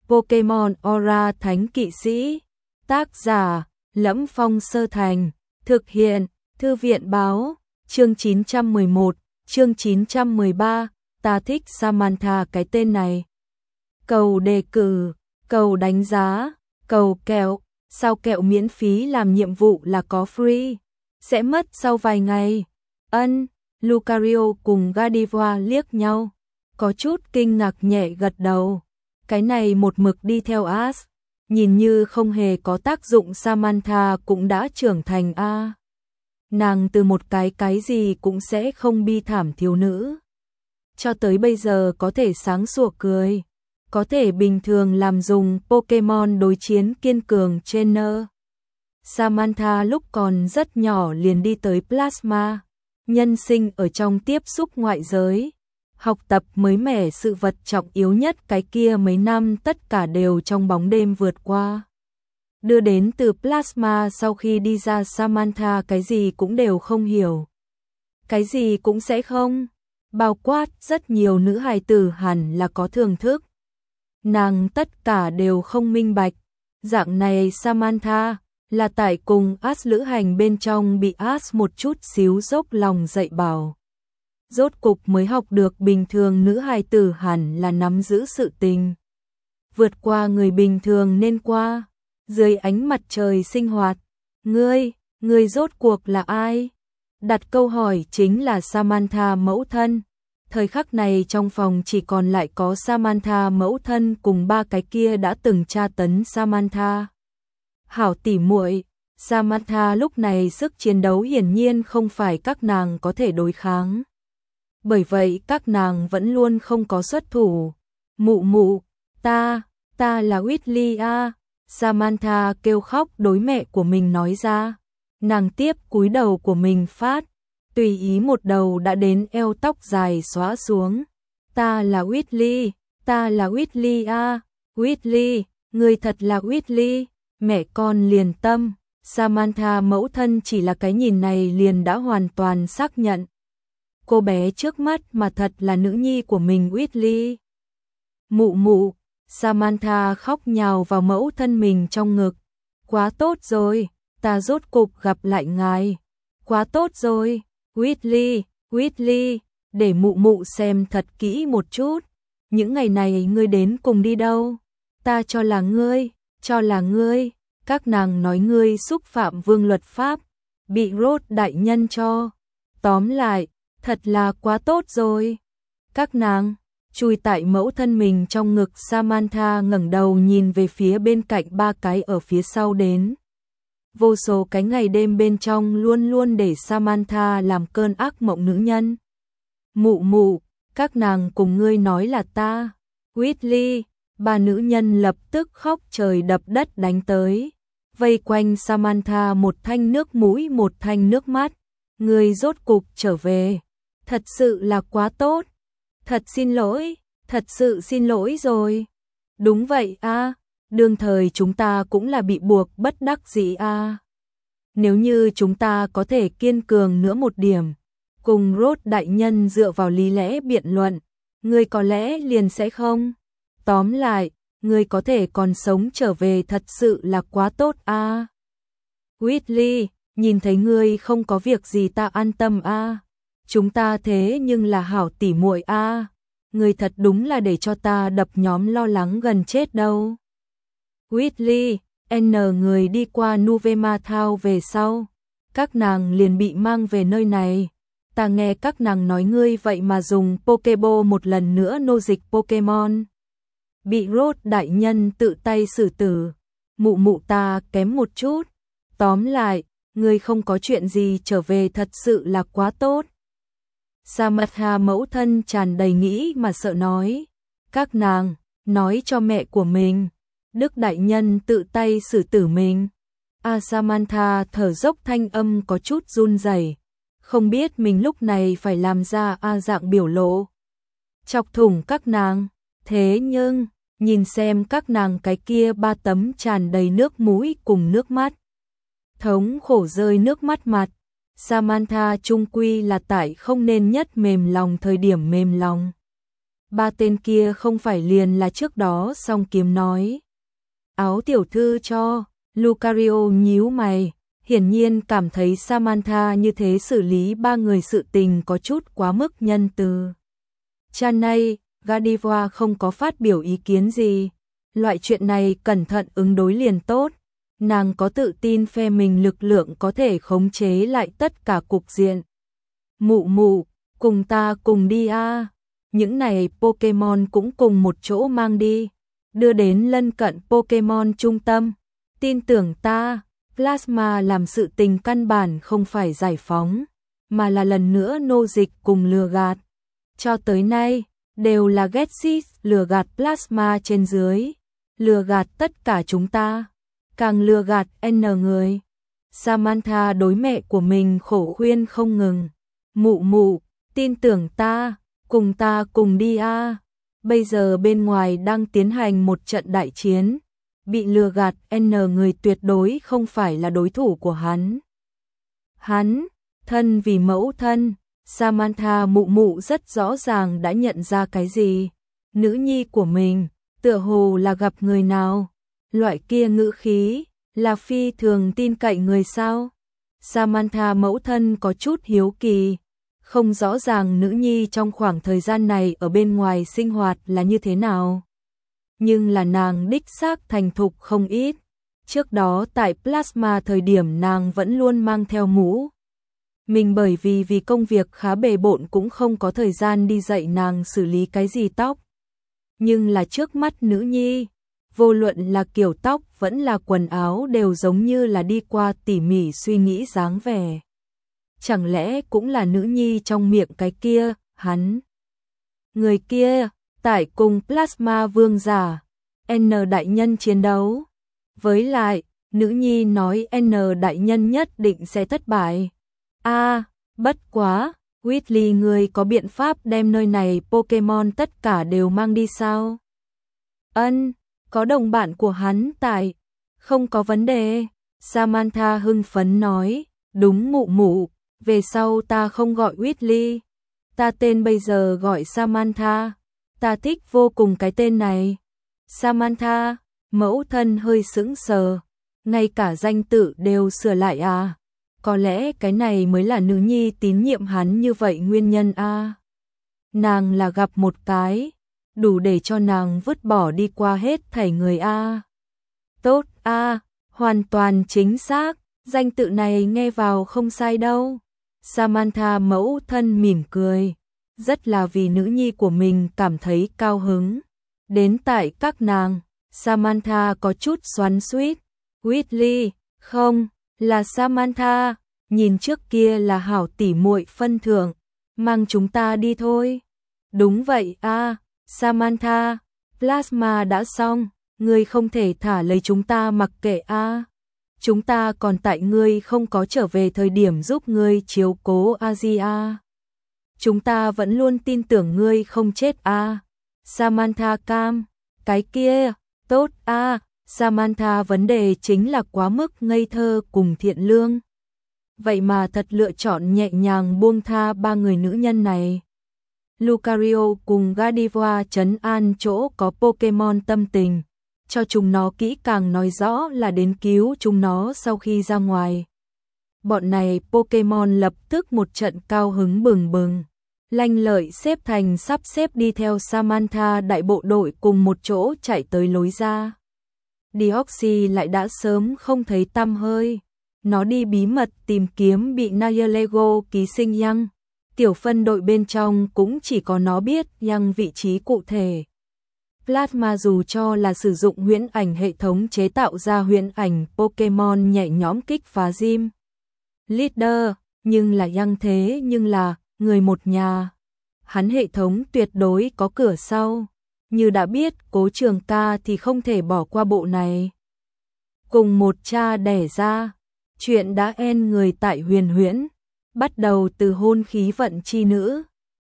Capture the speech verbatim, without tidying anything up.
Pokemon Aura Thánh Kỵ Sĩ. Tác giả: Lẫm Phong Sơ Thành. Thực hiện: Thư viện Báo. Chương chín trăm mười một, chương chín trăm mười ba. Ta thích Samantha cái tên này. Cầu đề cử, cầu đánh giá, cầu kẹo. Sao kẹo miễn phí làm nhiệm vụ là có free? Sẽ mất sau vài ngày. Ân, Lucario cùng Gardevoir liếc nhau, có chút kinh ngạc nhẹ gật đầu. Cái này một mực đi theo Ash, nhìn như không hề có tác dụng. Samantha cũng đã trưởng thành a. À. Nàng từ một cái cái gì cũng sẽ không bi thảm thiếu nữ, cho tới bây giờ có thể sáng sủa cười, có thể bình thường làm dùng Pokemon đối chiến kiên cường trainer. Samantha lúc còn rất nhỏ liền đi tới Plasma, nhân sinh ở trong tiếp xúc ngoại giới, học tập mới mẻ, sự vật trọng yếu nhất cái kia mấy năm tất cả đều trong bóng đêm vượt qua. Đưa đến từ Plasma sau khi đi ra, Samantha cái gì cũng đều không hiểu, cái gì cũng sẽ không, bao quát rất nhiều nữ hài tử hẳn là có thưởng thức, nàng tất cả đều không minh bạch. Dạng này Samantha là tại cùng Ash lữ hành bên trong bị Ash một chút xíu dốc lòng dạy bảo, rốt cục mới học được bình thường nữ hài tử hẳn là nắm giữ sự tình, vượt qua người bình thường nên qua, dưới ánh mặt trời sinh hoạt. Ngươi, ngươi rốt cuộc là ai? Đặt câu hỏi chính là Samantha mẫu thân. Thời khắc này trong phòng chỉ còn lại có Samantha mẫu thân cùng ba cái kia đã từng tra tấn Samantha hảo tỉ muội. Samantha lúc này sức chiến đấu hiển nhiên không phải các nàng có thể đối kháng, bởi vậy các nàng vẫn luôn không có xuất thủ. Mụ mụ, ta, ta là Weasley a. Samantha kêu khóc đối mẹ của mình nói ra. Nàng tiếp cúi đầu của mình phát, tùy ý một đầu đã đến eo tóc dài xóa xuống. Ta là Weasley, ta là Weasley a. Weasley, người thật là Weasley. Mẹ con liền tâm. Samantha mẫu thân chỉ là cái nhìn này liền đã hoàn toàn xác nhận cô bé trước mắt mà thật là nữ nhi của mình Weasley. Mụ mụ, Samantha khóc nhào vào mẫu thân mình trong ngực. Quá tốt rồi, ta rốt cục gặp lại ngài. Quá tốt rồi, Weasley, Weasley, để mụ mụ xem thật kỹ một chút. Những ngày này ngươi đến cùng đi đâu? Ta cho là ngươi, cho là ngươi. Các nàng nói ngươi xúc phạm vương luật pháp, bị Rốt đại nhân cho. Tóm lại, thật là quá tốt rồi. Các nàng chui tại mẫu thân mình trong ngực. Samantha ngẩng đầu nhìn về phía bên cạnh ba cái ở phía sau đến. Vô số cái ngày đêm bên trong luôn luôn để Samantha làm cơn ác mộng nữ nhân. Mụ mụ, các nàng cùng ngươi nói là ta. Weasley, ba nữ nhân lập tức khóc trời đập đất đánh tới, vây quanh Samantha, một thanh nước mũi một thanh nước mắt. Ngươi rốt cục trở về, thật sự là quá tốt. Thật xin lỗi, thật sự xin lỗi rồi. Đúng vậy a, à, đương thời chúng ta cũng là bị buộc bất đắc dĩ a. À. Nếu như chúng ta có thể kiên cường nữa một điểm, cùng Rốt đại nhân dựa vào lý lẽ biện luận, ngươi có lẽ liền sẽ không. Tóm lại, ngươi có thể còn sống trở về thật sự là quá tốt a. À. Weasley, nhìn thấy ngươi không có việc gì ta an tâm a. À. Chúng ta thế nhưng là hảo tỉ muội a. À. Ngươi thật đúng là để cho ta đập nhóm lo lắng gần chết đâu. Weasley, N người đi qua Nuvema Town về sau, các nàng liền bị mang về nơi này. Ta nghe các nàng nói ngươi vậy mà dùng Pokeball một lần nữa nô dịch Pokemon. Bị Rốt đại nhân tự tay xử tử. Mụ mụ ta kém một chút. Tóm lại, ngươi không có chuyện gì, trở về thật sự là quá tốt. Samantha mẫu thân tràn đầy nghĩ mà sợ nói. Các nàng nói cho mẹ của mình, Đức đại nhân tự tay xử tử mình. A Samantha thở dốc, thanh âm có chút run rẩy, không biết mình lúc này phải làm ra a dạng biểu lộ chọc thủng các nàng. Thế nhưng, nhìn xem các nàng cái kia ba tấm tràn đầy nước mũi cùng nước mắt, thống khổ rơi nước mắt mặt, Samantha trung quy là tại không nên nhất mềm lòng thời điểm mềm lòng. ba tên kia không phải liền là trước đó song kiếm nói. Áo tiểu thư cho, Lucario nhíu mày, hiển nhiên cảm thấy Samantha như thế xử lý ba người sự tình có chút quá mức nhân từ. Chanay, Godiva không có phát biểu ý kiến gì, loại chuyện này cẩn thận ứng đối liền tốt, nàng có tự tin phe mình lực lượng có thể khống chế lại tất cả cục diện. Mụ mụ, cùng ta cùng đi a. Những này Pokemon cũng cùng một chỗ mang đi, đưa đến lân cận Pokemon trung tâm. Tin tưởng ta, Plasma làm sự tình căn bản không phải giải phóng, mà là lần nữa nô dịch cùng lừa gạt. Cho tới nay, đều là Getsis lừa gạt Plasma trên dưới, lừa gạt tất cả chúng ta, càng lừa gạt N người. Samantha đối mẹ của mình khổ khuyên không ngừng. Mụ mụ, tin tưởng ta, cùng ta cùng đi a. Bây giờ bên ngoài đang tiến hành một trận đại chiến, bị lừa gạt N người tuyệt đối không phải là đối thủ của hắn. Hắn, thân vì mẫu thân, Samantha mụ mụ rất rõ ràng đã nhận ra cái gì. Nữ nhi của mình, tựa hồ là gặp người nào, loại kia ngữ khí, là phi thường tin cậy người sao. Samantha mẫu thân có chút hiếu kỳ, không rõ ràng nữ nhi trong khoảng thời gian này ở bên ngoài sinh hoạt là như thế nào. Nhưng là nàng đích xác thành thục không ít. Trước đó tại Plasma thời điểm nàng vẫn luôn mang theo mũ. Mình bởi vì vì công việc khá bề bộn cũng không có thời gian đi dạy nàng xử lý cái gì tóc. Nhưng là trước mắt nữ nhi, vô luận là kiểu tóc vẫn là quần áo đều giống như là đi qua tỉ mỉ suy nghĩ dáng vẻ. Chẳng lẽ cũng là nữ nhi trong miệng cái kia, hắn. Người kia, tại cùng Plasma vương giả, N đại nhân chiến đấu. Với lại, nữ nhi nói N đại nhân nhất định sẽ thất bại. A, à, bất quá, Whitley người có biện pháp đem nơi này Pokemon tất cả đều mang đi sao? Ân, có đồng bạn của hắn tại, không có vấn đề. Samantha hưng phấn nói, đúng mụ mụ, về sau ta không gọi Whitley, ta tên bây giờ gọi Samantha, ta thích vô cùng cái tên này. Samantha, mẫu thân hơi sững sờ, ngay cả danh tự đều sửa lại à? Có lẽ cái này mới là nữ nhi tín nhiệm hắn như vậy nguyên nhân a. À. Nàng là gặp một cái, đủ để cho nàng vứt bỏ đi qua hết thảy người a. À. Tốt a, à, hoàn toàn chính xác, danh tự này nghe vào không sai đâu. Samantha mẫu thân mỉm cười, rất là vì nữ nhi của mình cảm thấy cao hứng. Đến tại các nàng, Samantha có chút xoắn xuýt. Whitley, không, là Samantha, nhìn trước kia là hảo tỉ muội phân thưởng, mang chúng ta đi thôi. Đúng vậy a, à, Samantha, Plasma đã xong, ngươi không thể thả lấy chúng ta mặc kệ a. À. Chúng ta còn tại ngươi không có trở về thời điểm giúp ngươi chiếu cố Asia. Chúng ta vẫn luôn tin tưởng ngươi không chết a. À. Samantha cam, cái kia, tốt a. À. Samantha vấn đề chính là quá mức ngây thơ cùng thiện lương. Vậy mà thật lựa chọn nhẹ nhàng buông tha ba người nữ nhân này. Lucario cùng Godiva trấn an chỗ có Pokemon tâm tình, cho chúng nó kỹ càng nói rõ là đến cứu chúng nó sau khi ra ngoài. Bọn này Pokemon lập tức một trận cao hứng bừng bừng, lanh lợi xếp thành sắp xếp đi theo Samantha đại bộ đội cùng một chỗ chạy tới lối ra. Deoxy lại đã sớm không thấy tăm hơi, nó đi bí mật tìm kiếm bị Nayalego ký sinh Yang. Tiểu phân đội bên trong cũng chỉ có nó biết Yang vị trí cụ thể. Plasma dù cho là sử dụng huyễn ảnh hệ thống chế tạo ra huyễn ảnh Pokemon nhẹ nhõm kích phá gym Leader, nhưng là Yang thế nhưng là người một nhà. Hắn hệ thống tuyệt đối có cửa sau. Như đã biết Cố Trường Ca thì không thể bỏ qua bộ này. Cùng một cha đẻ ra, chuyện đã en người tại huyền huyễn, bắt đầu từ hôn khí vận chi nữ.